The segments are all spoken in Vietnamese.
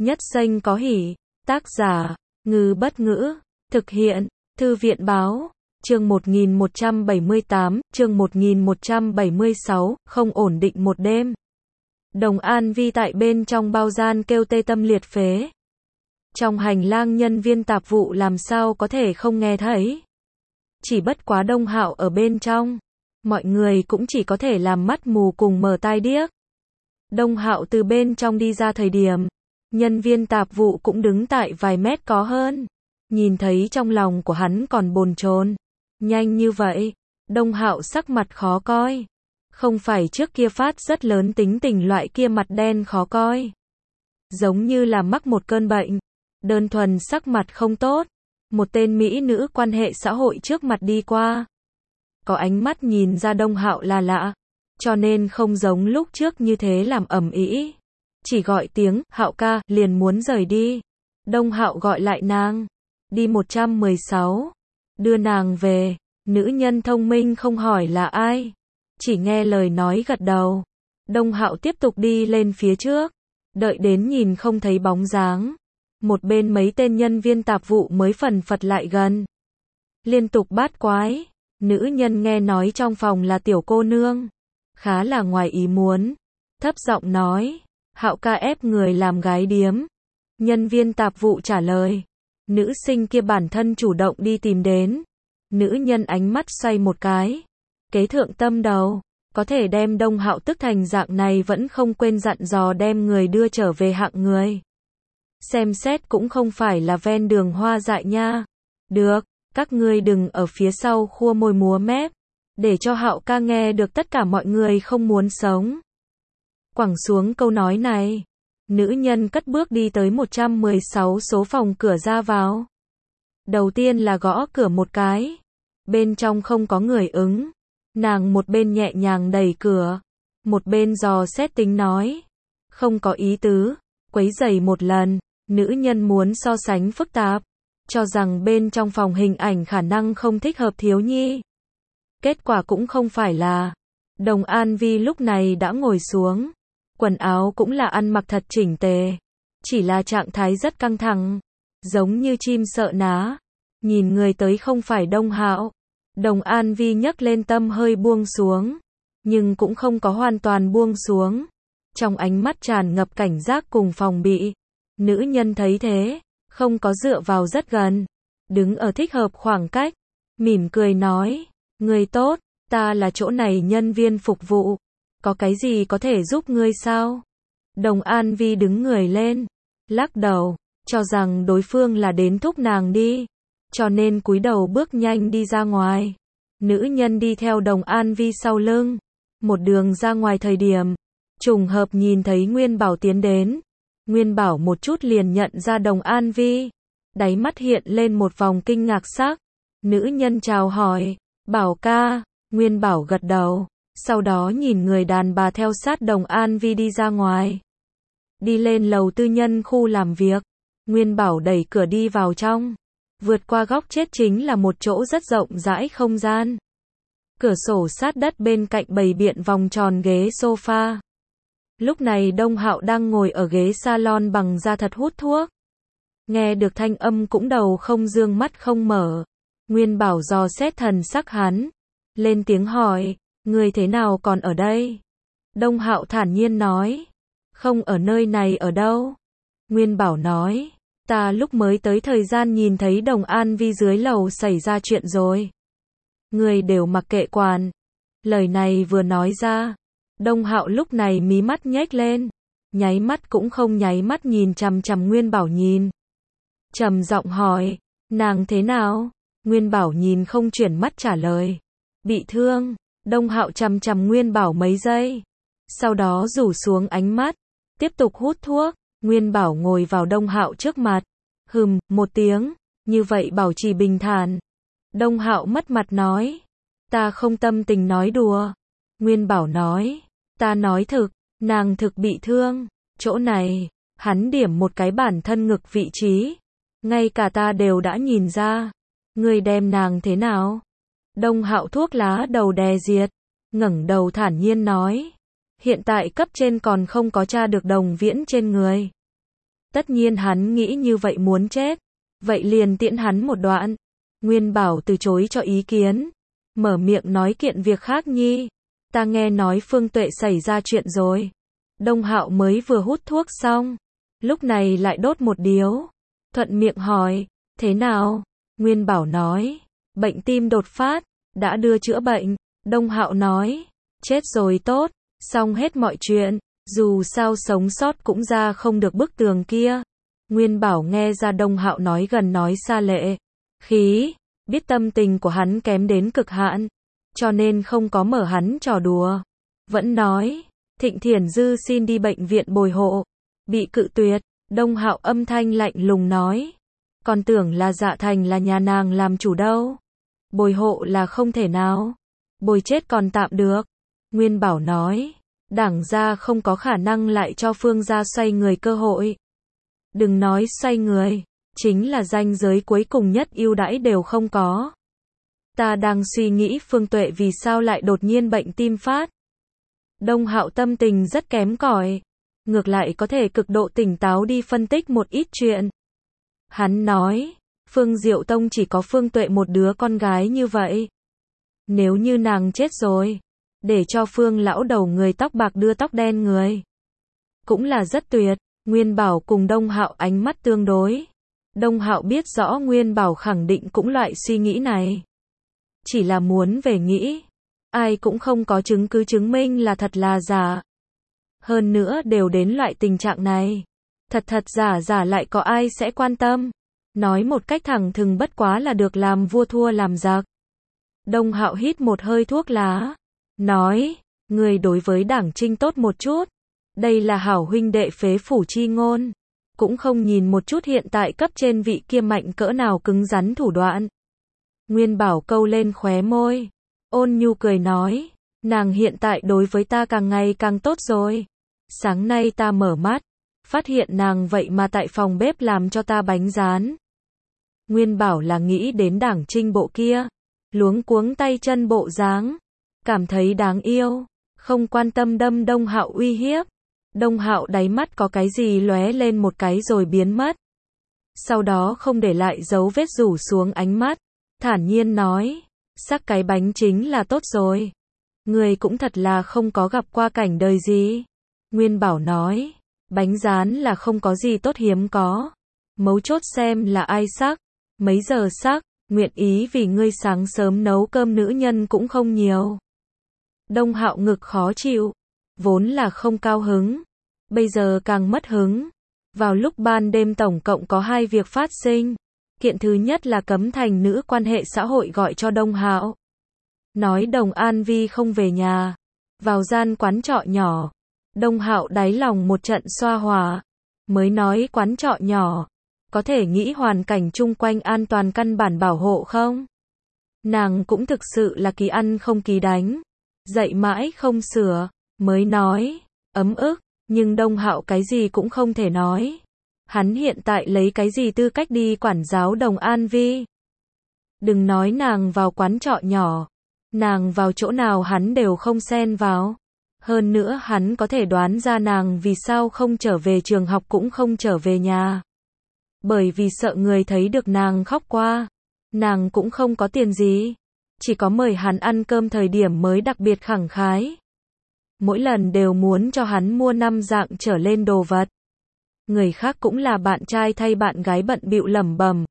Nhất xanh có hỉ. Tác giả, Ngư Bất Ngữ. Thực hiện, Thư viện Báo. Chương 1178, chương 1176, không ổn định một đêm. Đồng An Vi tại bên trong bao gian kêu tê tâm liệt phế. Trong hành lang nhân viên tạp vụ làm sao có thể không nghe thấy. Chỉ bất quá Đông Hạo ở bên trong. Mọi người cũng chỉ có thể làm mắt mù cùng mở tai điếc. Đông Hạo từ bên trong đi ra thời điểm, nhân viên tạp vụ cũng đứng tại vài mét có hơn. Nhìn thấy trong lòng của hắn còn bồn chồn. Nhanh như vậy, Đông Hạo sắc mặt khó coi. Không phải trước kia phát rất lớn tính tình loại kia mặt đen khó coi. Giống như là mắc một cơn bệnh. Đơn thuần sắc mặt không tốt. Một tên mỹ nữ quan hệ xã hội trước mặt đi qua. Có ánh mắt nhìn ra Đông Hạo là lạ. Cho nên không giống lúc trước như thế làm ầm ĩ. Chỉ gọi tiếng, Hạo ca, liền muốn rời đi. Đông Hạo gọi lại nàng. Đi 116. Đưa nàng về. Nữ nhân thông minh không hỏi là ai. Chỉ nghe lời nói gật đầu. Đông Hạo tiếp tục đi lên phía trước. Đợi đến nhìn không thấy bóng dáng. Một bên mấy tên nhân viên tạp vụ mới phần phật lại gần. Liên tục bát quái. Nữ nhân nghe nói trong phòng là tiểu cô nương. Khá là ngoài ý muốn. Thấp giọng nói. Hạo ca ép người làm gái điếm. Nhân viên tạp vụ trả lời. Nữ sinh kia bản thân chủ động đi tìm đến. Nữ nhân ánh mắt xoay một cái. Kế thượng tâm đầu. Có thể đem Đông Hạo tức thành dạng này vẫn không quên dặn dò đem người đưa trở về hạng người. Xem xét cũng không phải là ven đường hoa dại nha. Được, các ngươi đừng ở phía sau khua môi múa mép. Để cho Hạo ca nghe được tất cả mọi người không muốn sống. Quẳng xuống câu nói này. Nữ nhân cất bước đi tới 116 số phòng cửa ra vào. Đầu tiên là gõ cửa một cái. Bên trong không có người ứng. Nàng một bên nhẹ nhàng đẩy cửa. Một bên dò xét tính nói. Không có ý tứ. Quấy rầy một lần. Nữ nhân muốn so sánh phức tạp. Cho rằng bên trong phòng hình ảnh khả năng không thích hợp thiếu nhi. Kết quả cũng không phải là. Đồng An Vi lúc này đã ngồi xuống. Quần áo cũng là ăn mặc thật chỉnh tề. Chỉ là trạng thái rất căng thẳng. Giống như chim sợ ná. Nhìn người tới không phải Đông Hạo. Đồng An Vi nhấc lên tâm hơi buông xuống. Nhưng cũng không có hoàn toàn buông xuống. Trong ánh mắt tràn ngập cảnh giác cùng phòng bị. Nữ nhân thấy thế. Không có dựa vào rất gần. Đứng ở thích hợp khoảng cách. Mỉm cười nói. Người tốt, ta là chỗ này nhân viên phục vụ. Có cái gì có thể giúp ngươi sao? Đồng An Vi đứng người lên. Lắc đầu. Cho rằng đối phương là đến thúc nàng đi. Cho nên cúi đầu bước nhanh đi ra ngoài. Nữ nhân đi theo Đồng An Vi sau lưng. Một đường ra ngoài thời điểm. Trùng hợp nhìn thấy Nguyên Bảo tiến đến. Nguyên Bảo một chút liền nhận ra Đồng An Vi. Đáy mắt hiện lên một vòng kinh ngạc sắc. Nữ nhân chào hỏi. Bảo ca. Nguyên Bảo gật đầu. Sau đó nhìn người đàn bà theo sát Đồng An Vi đi ra ngoài. Đi lên lầu tư nhân khu làm việc. Nguyên Bảo đẩy cửa đi vào trong. Vượt qua góc chết chính là một chỗ rất rộng rãi không gian. Cửa sổ sát đất bên cạnh bày biện vòng tròn ghế sofa. Lúc này Đông Hạo đang ngồi ở ghế salon bằng da thật hút thuốc. Nghe được thanh âm cũng đầu không dương mắt không mở. Nguyên Bảo dò xét thần sắc hắn. Lên tiếng hỏi. Người thế nào còn ở đây? Đông Hạo thản nhiên nói. Không ở nơi này ở đâu? Nguyên Bảo nói. Ta lúc mới tới thời gian nhìn thấy Đồng An Vi dưới lầu xảy ra chuyện rồi. Người đều mặc kệ quản. Lời này vừa nói ra. Đông Hạo lúc này mí mắt nhếch lên. Nháy mắt cũng không nháy mắt nhìn chằm chằm Nguyên Bảo nhìn. Trầm giọng hỏi. Nàng thế nào? Nguyên Bảo nhìn không chuyển mắt trả lời. Bị thương. Đông Hạo chằm chằm Nguyên Bảo mấy giây. Sau đó rủ xuống ánh mắt. Tiếp tục hút thuốc. Nguyên Bảo ngồi vào Đông Hạo trước mặt. Một tiếng. Như vậy bảo trì bình thản. Đông Hạo mất mặt nói. Ta không tâm tình nói đùa. Nguyên Bảo nói. Ta nói thực. Nàng thực bị thương. Chỗ này. Hắn điểm một cái bản thân ngực vị trí. Ngay cả ta đều đã nhìn ra. Người đem nàng thế nào? Đông Hạo thuốc lá đầu đè diệt. Ngẩng đầu thản nhiên nói. Hiện tại cấp trên còn không có tra được Đồng Viễn trên người. Tất nhiên hắn nghĩ như vậy muốn chết. Vậy liền tiễn hắn một đoạn. Nguyên Bảo từ chối cho ý kiến. Mở miệng nói kiện việc khác nhi. Ta nghe nói Phương Tuệ xảy ra chuyện rồi. Đông Hạo mới vừa hút thuốc xong. Lúc này lại đốt một điếu. Thuận miệng hỏi. Thế nào? Nguyên Bảo nói. Bệnh tim đột phát. Đã đưa chữa bệnh. Đông Hạo nói. Chết rồi tốt. Xong hết mọi chuyện. Dù sao sống sót cũng ra không được bức tường kia. Nguyên Bảo nghe ra Đông Hạo nói gần nói xa lệ. Khí. Biết tâm tình của hắn kém đến cực hạn. Cho nên không có mở hắn trò đùa. Vẫn nói. Thịnh Thiển Dư xin đi bệnh viện bồi hộ. Bị cự tuyệt. Đông Hạo âm thanh lạnh lùng nói. Còn tưởng là Dạ Thành là nhà nàng làm chủ đâu. Bồi hộ là không thể nào. Bồi chết còn tạm được. Nguyên Bảo nói. Đảng gia không có khả năng lại cho Phương gia xoay người cơ hội. Đừng nói xoay người. Chính là ranh giới cuối cùng nhất ưu đãi đều không có. Ta đang suy nghĩ Phương Tuệ vì sao lại đột nhiên bệnh tim phát. Đông Hạo tâm tình rất kém cỏi. Ngược lại có thể cực độ tỉnh táo đi phân tích một ít chuyện. Hắn nói, Phương Diệu Tông chỉ có Phương Tuệ một đứa con gái như vậy. Nếu như nàng chết rồi, để cho Phương lão đầu người tóc bạc đưa tóc đen người. Cũng là rất tuyệt. Nguyên Bảo cùng Đông Hạo ánh mắt tương đối. Đông Hạo biết rõ Nguyên Bảo khẳng định cũng loại suy nghĩ này. Chỉ là muốn về nghĩ. Ai cũng không có chứng cứ chứng minh là thật là giả. Hơn nữa đều đến loại tình trạng này. Thật thật giả giả lại có ai sẽ quan tâm. Nói một cách thẳng thừng bất quá là được làm vua thua làm giặc. Đông Hạo hít một hơi thuốc lá. Nói, người đối với Đảng Trinh tốt một chút. Đây là hảo huynh đệ phế phủ chi ngôn. Cũng không nhìn một chút hiện tại cấp trên vị kia mạnh cỡ nào cứng rắn thủ đoạn. Nguyên Bảo câu lên khóe môi. Ôn nhu cười nói. Nàng hiện tại đối với ta càng ngày càng tốt rồi. Sáng nay ta mở mắt. Phát hiện nàng vậy mà tại phòng bếp làm cho ta bánh rán. Nguyên Bảo là nghĩ đến Đảng Trinh bộ kia. Luống cuống tay chân bộ dáng. Cảm thấy đáng yêu. Không quan tâm đâm Đông Hạo uy hiếp. Đông Hạo đáy mắt có cái gì lóe lên một cái rồi biến mất. Sau đó không để lại dấu vết rủ xuống ánh mắt. Thản nhiên nói. Sắc cái bánh chính là tốt rồi. Người cũng thật là không có gặp qua cảnh đời gì. Nguyên Bảo nói. Bánh rán là không có gì tốt hiếm có. Mấu chốt xem là ai sắc. Mấy giờ sắc. Nguyện ý vì ngươi sáng sớm nấu cơm nữ nhân cũng không nhiều. Đông Hạo ngực khó chịu. Vốn là không cao hứng. Bây giờ càng mất hứng. Vào lúc ban đêm tổng cộng có 2 việc phát sinh. Kiện thứ nhất là Cấm Thành nữ quan hệ xã hội gọi cho Đông Hạo. Nói Đồng An Vi không về nhà. Vào gian quán trọ nhỏ. Đông Hạo đáy lòng một trận xoa hỏa. Mới nói quán trọ nhỏ. Có thể nghĩ hoàn cảnh chung quanh an toàn căn bản bảo hộ không? Nàng cũng thực sự là kỳ ăn không kỳ đánh. Dạy mãi không sửa. Mới nói. Ấm ức. Nhưng Đông Hạo cái gì cũng không thể nói. Hắn hiện tại lấy cái gì tư cách đi quản giáo Đồng An Vi. Đừng nói nàng vào quán trọ nhỏ. Nàng vào chỗ nào hắn đều không xen vào. Hơn nữa hắn có thể đoán ra nàng vì sao không trở về trường học cũng không trở về nhà. Bởi vì sợ người thấy được nàng khóc qua. Nàng cũng không có tiền gì. Chỉ có mời hắn ăn cơm thời điểm mới đặc biệt khẳng khái. Mỗi lần đều muốn cho hắn mua 5 dạng trở lên đồ vật. Người khác cũng là bạn trai thay bạn gái bận bịu lẩm bẩm.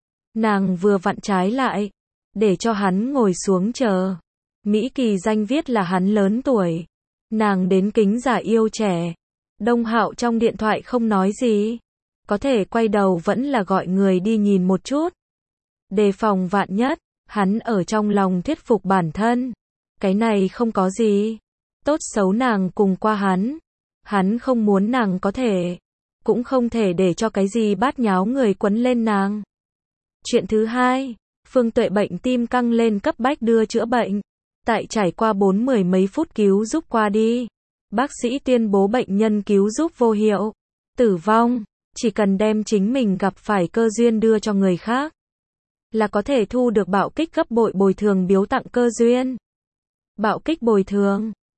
Nàng vừa vặn trái lại. Để cho hắn ngồi xuống chờ. Mỹ Kỳ danh viết là hắn lớn tuổi. Nàng đến kính giả yêu trẻ. Đông Hạo trong điện thoại không nói gì. Có thể quay đầu vẫn là gọi người đi nhìn một chút. Đề phòng vạn nhất. Hắn ở trong lòng thuyết phục bản thân. Cái này không có gì. Tốt xấu nàng cùng qua hắn. Hắn không muốn nàng có thể. Cũng không thể để cho cái gì bát nháo người quấn lên nàng. Chuyện thứ hai. Phương Tuệ bệnh tim căng lên cấp bách đưa chữa bệnh. Tại trải qua 40 mấy phút cứu giúp qua đi. Bác sĩ tuyên bố bệnh nhân cứu giúp vô hiệu. Tử vong. Chỉ cần đem chính mình gặp phải cơ duyên đưa cho người khác. Là có thể thu được bạo kích gấp bội bồi thường biếu tặng cơ duyên. Bạo kích bồi thường.